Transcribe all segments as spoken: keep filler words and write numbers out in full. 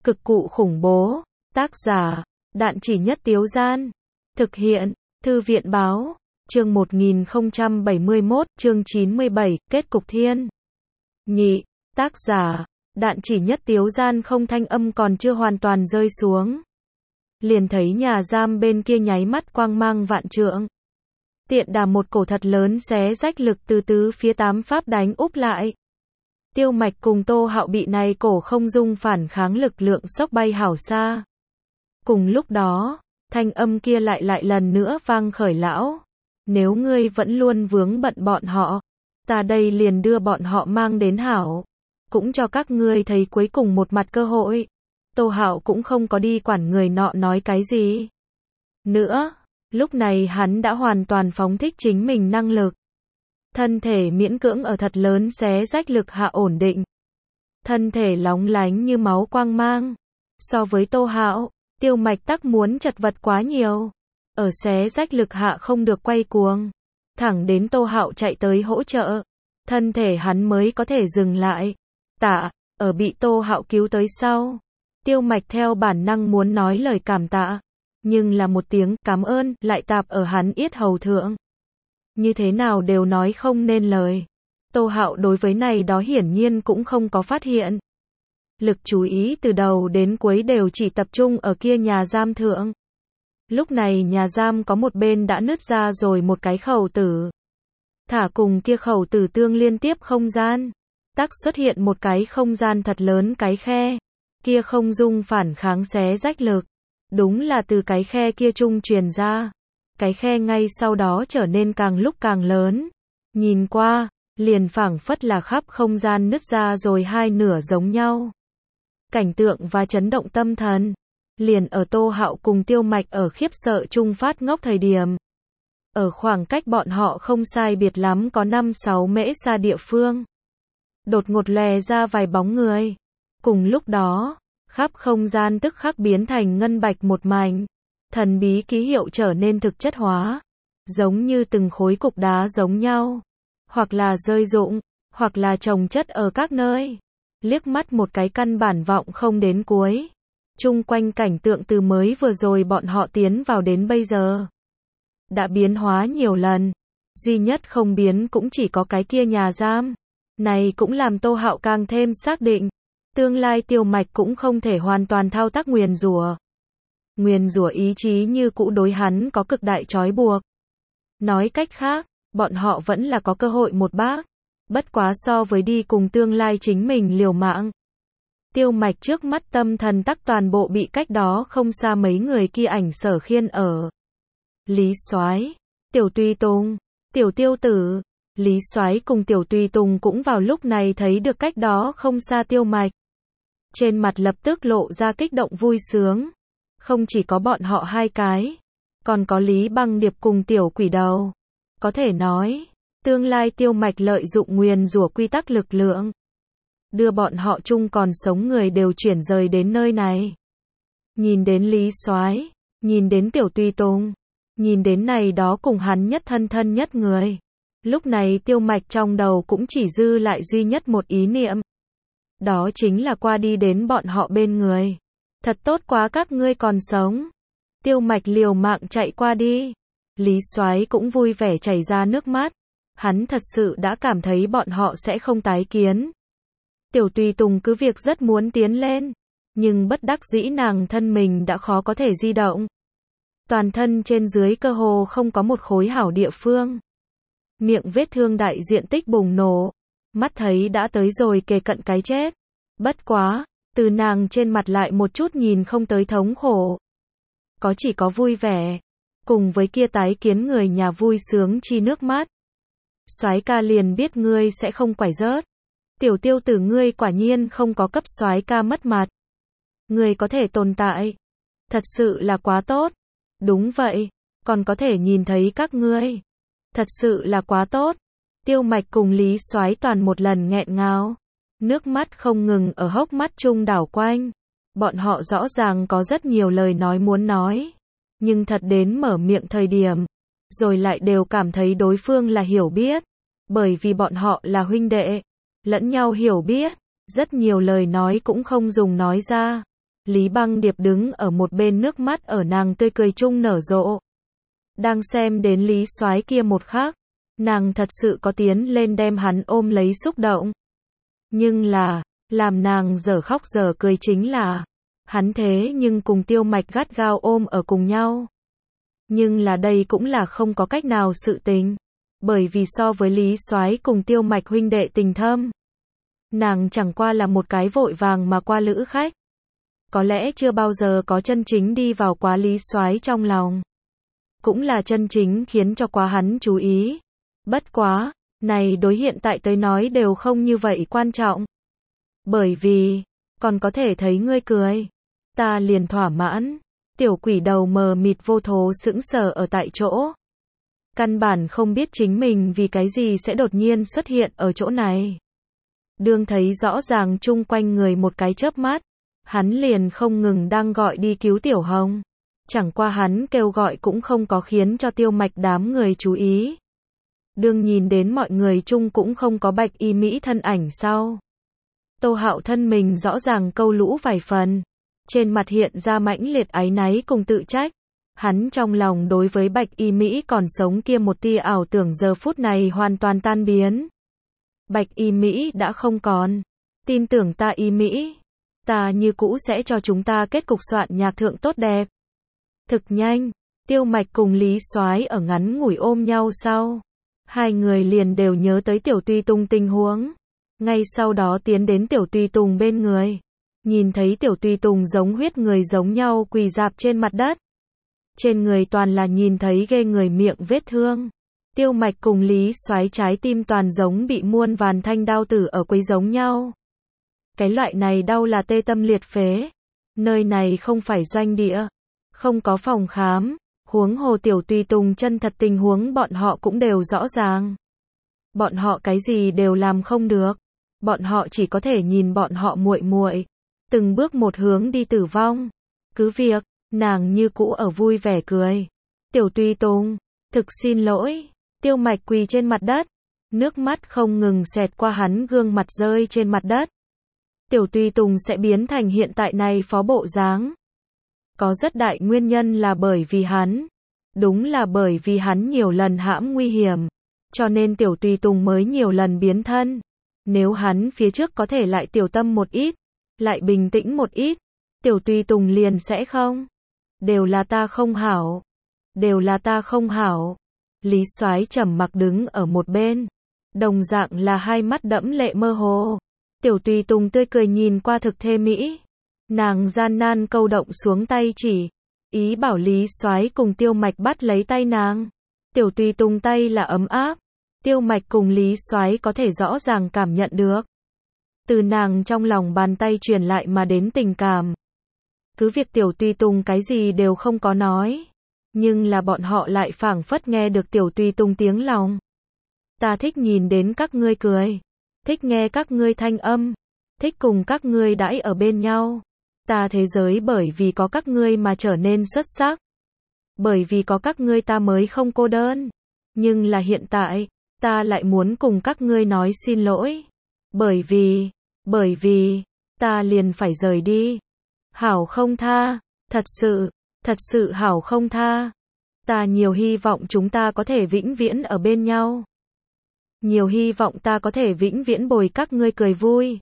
Cực cụ khủng bố. Tác giả, Đạn Chỉ Nhất Tiếu Gian. Thực hiện, Thư viện Báo. Chương một nghìn không trăm bảy mươi mốt, chương chín mươi bảy, kết cục thiên nhị. Tác giả, Đạn Chỉ Nhất Tiếu Gian. Không, thanh âm còn chưa hoàn toàn rơi xuống, liền thấy nhà giam bên kia nháy mắt quang mang vạn trượng. Tiện đà một cổ thật lớn xé rách lực từ tứ phía tám pháp đánh úp lại. Tiêu Mạch cùng Tô Hạo bị này cổ không dung phản kháng lực lượng sốc bay hảo xa. Cùng lúc đó, thanh âm kia lại lại lần nữa vang khởi: lão, nếu ngươi vẫn luôn vướng bận bọn họ, ta đây liền đưa bọn họ mang đến hảo, cũng cho các ngươi thấy cuối cùng một mặt cơ hội. Tô Hạo cũng không có đi quản người nọ nói cái gì nữa, lúc này hắn đã hoàn toàn phóng thích chính mình năng lực. Thân thể miễn cưỡng ở thật lớn xé rách lực hạ ổn định. Thân thể lóng lánh như máu quang mang. So với Tô Hạo, Tiêu Mạch tắc muốn chật vật quá nhiều. Ở xé rách lực hạ không được quay cuồng. Thẳng đến Tô Hạo chạy tới hỗ trợ, thân thể hắn mới có thể dừng lại. Tạ, ở bị Tô Hạo cứu tới sau, Tiêu Mạch theo bản năng muốn nói lời cảm tạ. Nhưng là một tiếng cảm ơn lại tạp ở hắn yết hầu thượng. Như thế nào đều nói không nên lời. Tô Hạo đối với này đó hiển nhiên cũng không có phát hiện. Lực chú ý từ đầu đến cuối đều chỉ tập trung ở kia nhà giam thượng. Lúc này nhà giam có một bên đã nứt ra rồi một cái khẩu tử. Thả cùng kia khẩu tử tương liên tiếp không gian. Tắc xuất hiện một cái không gian thật lớn cái khe. Kia không dung phản kháng xé rách lực. Đúng là từ cái khe kia trung truyền ra. Cái khe ngay sau đó trở nên càng lúc càng lớn. Nhìn qua, liền phảng phất là khắp không gian nứt ra rồi hai nửa giống nhau. Cảnh tượng và chấn động tâm thần. Liền ở Tô Hạo cùng Tiêu Mạch ở khiếp sợ chung phát ngốc thời điểm. Ở khoảng cách bọn họ không sai biệt lắm có năm sáu mễ xa địa phương. Đột ngột lè ra vài bóng người. Cùng lúc đó, khắp không gian tức khắc biến thành ngân bạch một mảnh. Thần bí ký hiệu trở nên thực chất hóa, giống như từng khối cục đá giống nhau, hoặc là rơi rụng, hoặc là chồng chất ở các nơi. Liếc mắt một cái căn bản vọng không đến cuối. Chung quanh cảnh tượng từ mới vừa rồi bọn họ tiến vào đến bây giờ đã biến hóa nhiều lần, duy nhất không biến cũng chỉ có cái kia nhà giam. Này cũng làm Tô Hạo càng thêm xác định, tương lai Tiêu Mạch cũng không thể hoàn toàn thao tác nguyền rủa. Nguyền rủa ý chí như cũ đối hắn có cực đại trói buộc. Nói cách khác, bọn họ vẫn là có cơ hội một bác. Bất quá so với đi cùng tương lai chính mình liều mạng. Tiêu Mạch trước mắt tâm thần tắc toàn bộ bị cách đó không xa mấy người kia ảnh sở khiên ở. Lý Soái, Tiểu Tùy Tùng, Tiểu Tiêu Tử. Lý Soái cùng Tiểu Tùy Tùng cũng vào lúc này thấy được cách đó không xa Tiêu Mạch. Trên mặt lập tức lộ ra kích động vui sướng. Không chỉ có bọn họ hai cái, còn có Lý Băng Điệp cùng Tiểu Quỷ Đầu. Có thể nói, tương lai Tiêu Mạch lợi dụng nguyền rủa quy tắc lực lượng, đưa bọn họ chung còn sống người đều chuyển rời đến nơi này. Nhìn đến Lý Soái, nhìn đến Tiểu Tùy Tùng, nhìn đến này đó cùng hắn nhất thân thân nhất người. Lúc này Tiêu Mạch trong đầu cũng chỉ dư lại duy nhất một ý niệm. Đó chính là qua đi đến bọn họ bên người. Thật tốt quá các ngươi còn sống. Tiêu Mạch liều mạng chạy qua đi. Lý Soái cũng vui vẻ chảy ra nước mắt. Hắn thật sự đã cảm thấy bọn họ sẽ không tái kiến. Tiểu Tùy Tùng cứ việc rất muốn tiến lên, nhưng bất đắc dĩ nàng thân mình đã khó có thể di động. Toàn thân trên dưới cơ hồ không có một khối hảo địa phương. Miệng vết thương đại diện tích bùng nổ. Mắt thấy đã tới rồi kề cận cái chết. Bất quá, từ nàng trên mặt lại một chút nhìn không tới thống khổ. Có chỉ có vui vẻ. Cùng với kia tái kiến người nhà vui sướng chi nước mắt. Soái ca liền biết ngươi sẽ không quải rớt. Tiểu Tiêu Tử ngươi quả nhiên không có cấp soái ca mất mặt. Ngươi có thể tồn tại. Thật sự là quá tốt. Đúng vậy. Còn có thể nhìn thấy các ngươi. Thật sự là quá tốt. Tiêu Mạch cùng Lý Soái toàn một lần nghẹn ngào. Nước mắt không ngừng ở hốc mắt chung đảo quanh. Bọn họ rõ ràng có rất nhiều lời nói muốn nói. Nhưng thật đến mở miệng thời điểm. Rồi lại đều cảm thấy đối phương là hiểu biết. Bởi vì bọn họ là huynh đệ. Lẫn nhau hiểu biết. Rất nhiều lời nói cũng không dùng nói ra. Lý Băng Điệp đứng ở một bên, nước mắt ở nàng tươi cười chung nở rộ. Đang xem đến Lý Soái kia một khắc, nàng thật sự có tiến lên đem hắn ôm lấy xúc động. Nhưng là, làm nàng dở khóc dở cười chính là, hắn thế nhưng cùng Tiêu Mạch gắt gao ôm ở cùng nhau. Nhưng là đây cũng là không có cách nào sự tình, bởi vì so với Lý Soái cùng Tiêu Mạch huynh đệ tình thâm, nàng chẳng qua là một cái vội vàng mà qua lữ khách. Có lẽ chưa bao giờ có chân chính đi vào quá Lý Soái trong lòng. Cũng là chân chính khiến cho quá hắn chú ý. Bất quá, này đối hiện tại tới nói đều không như vậy quan trọng. Bởi vì, còn có thể thấy ngươi cười, ta liền thỏa mãn. Tiểu quỷ đầu mờ mịt vô thố sững sờ ở tại chỗ. Căn bản không biết chính mình vì cái gì sẽ đột nhiên xuất hiện ở chỗ này. Đương thấy rõ ràng chung quanh người một cái chớp mắt, hắn liền không ngừng đang gọi đi cứu Tiểu Hồng. Chẳng qua hắn kêu gọi cũng không có khiến cho Tiêu Mạch đám người chú ý. Đương nhìn đến mọi người chung cũng không có Bạch Y Mỹ thân ảnh sau. Tô Hạo thân mình rõ ràng câu lũ vài phần. Trên mặt hiện ra mãnh liệt áy náy cùng tự trách. Hắn trong lòng đối với Bạch Y Mỹ còn sống kia một tia ảo tưởng giờ phút này hoàn toàn tan biến. Bạch Y Mỹ đã không còn. Tin tưởng ta Y Mỹ. Ta như cũ sẽ cho chúng ta kết cục soạn nhạc thượng tốt đẹp. Thực nhanh, Tiêu Mạch cùng Lý Soái ở ngắn ngủi ôm nhau sau. Hai người liền đều nhớ tới Tiểu Tùy Tùng tình huống. Ngay sau đó tiến đến Tiểu Tùy Tùng bên người. Nhìn thấy Tiểu Tùy Tùng giống huyết người giống nhau quỳ rạp trên mặt đất. Trên người toàn là nhìn thấy ghê người miệng vết thương. Tiêu Mạch cùng Lý Soái trái tim toàn giống bị muôn vàn thanh đao tử ở quấy giống nhau. Cái loại này đau là tê tâm liệt phế. Nơi này không phải doanh địa, không có phòng khám, huống hồ Tiểu Tùy Tùng chân thật tình huống bọn họ cũng đều rõ ràng. Bọn họ cái gì đều làm không được, bọn họ chỉ có thể nhìn bọn họ muội muội từng bước một hướng đi tử vong. Cứ việc, nàng như cũ ở vui vẻ cười. Tiểu Tùy Tùng, thực xin lỗi. Tiêu Mạch quỳ trên mặt đất, nước mắt không ngừng xẹt qua hắn gương mặt rơi trên mặt đất. Tiểu Tùy Tùng sẽ biến thành hiện tại này phó bộ dáng. Có rất đại nguyên nhân là bởi vì hắn. Đúng là bởi vì hắn nhiều lần hãm nguy hiểm. Cho nên Tiểu Tùy Tùng mới nhiều lần biến thân. Nếu hắn phía trước có thể lại tiểu tâm một ít, lại bình tĩnh một ít, Tiểu Tùy Tùng liền sẽ không. Đều là ta không hảo. Đều là ta không hảo. Lý Soái trầm mặc đứng ở một bên. Đồng dạng là hai mắt đẫm lệ mơ hồ. Tiểu Tùy Tùng tươi cười nhìn qua thực thê mỹ. Nàng gian nan câu động xuống tay chỉ. Ý bảo Lý Soái cùng Tiêu Mạch bắt lấy tay nàng. Tiểu Tùy Tùng tay là ấm áp. Tiêu Mạch cùng Lý Soái có thể rõ ràng cảm nhận được. Từ nàng trong lòng bàn tay truyền lại mà đến tình cảm. Cứ việc Tiểu Tùy Tùng cái gì đều không có nói. Nhưng là bọn họ lại phảng phất nghe được Tiểu Tùy Tùng tiếng lòng. Ta thích nhìn đến các ngươi cười. Thích nghe các ngươi thanh âm. Thích cùng các ngươi đãi ở bên nhau. Ta thế giới bởi vì có các ngươi mà trở nên xuất sắc. Bởi vì có các ngươi ta mới không cô đơn. Nhưng là hiện tại, ta lại muốn cùng các ngươi nói xin lỗi. Bởi vì, bởi vì, ta liền phải rời đi. Hảo không tha, thật sự, thật sự hảo không tha. Ta nhiều hy vọng chúng ta có thể vĩnh viễn ở bên nhau. Nhiều hy vọng ta có thể vĩnh viễn bồi các ngươi cười vui.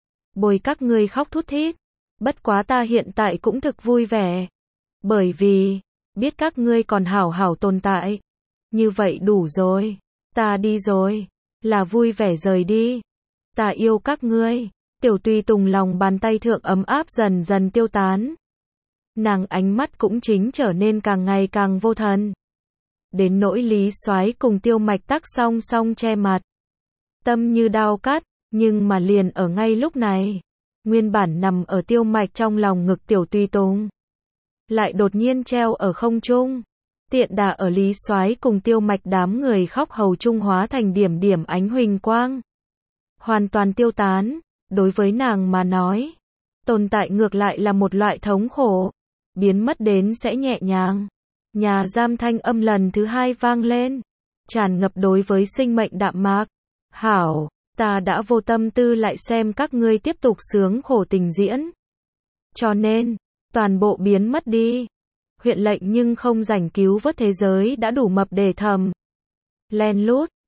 Bồi các ngươi khóc thút thít. Bất quá ta hiện tại cũng thực vui vẻ. Bởi vì, biết các ngươi còn hảo hảo tồn tại. Như vậy đủ rồi. Ta đi rồi. Là vui vẻ rời đi. Ta yêu các ngươi. Tiểu Tùy Tùng lòng bàn tay thượng ấm áp dần dần tiêu tán. Nàng ánh mắt cũng chính trở nên càng ngày càng vô thần. Đến nỗi Lý Soái cùng Tiêu Mạch tắc song song che mặt. Tâm như đao cắt, nhưng mà liền ở ngay lúc này. Nguyên bản nằm ở Tiêu Mạch trong lòng ngực Tiểu Tùy Tùng. Lại đột nhiên treo ở không trung. Tiện đà ở Lý Soái cùng Tiêu Mạch đám người khóc hầu trung hóa thành điểm điểm ánh huỳnh quang. Hoàn toàn tiêu tán, đối với nàng mà nói. Tồn tại ngược lại là một loại thống khổ. Biến mất đến sẽ nhẹ nhàng. Nhà giam thanh âm lần thứ hai vang lên. Tràn ngập đối với sinh mệnh đạm mạc. Hảo, ta đã vô tâm tư lại xem các ngươi tiếp tục sướng khổ tình diễn. Cho nên, toàn bộ biến mất đi. Huyện lệnh nhưng không rảnh cứu vớt thế giới đã đủ mập để thầm. Len lút,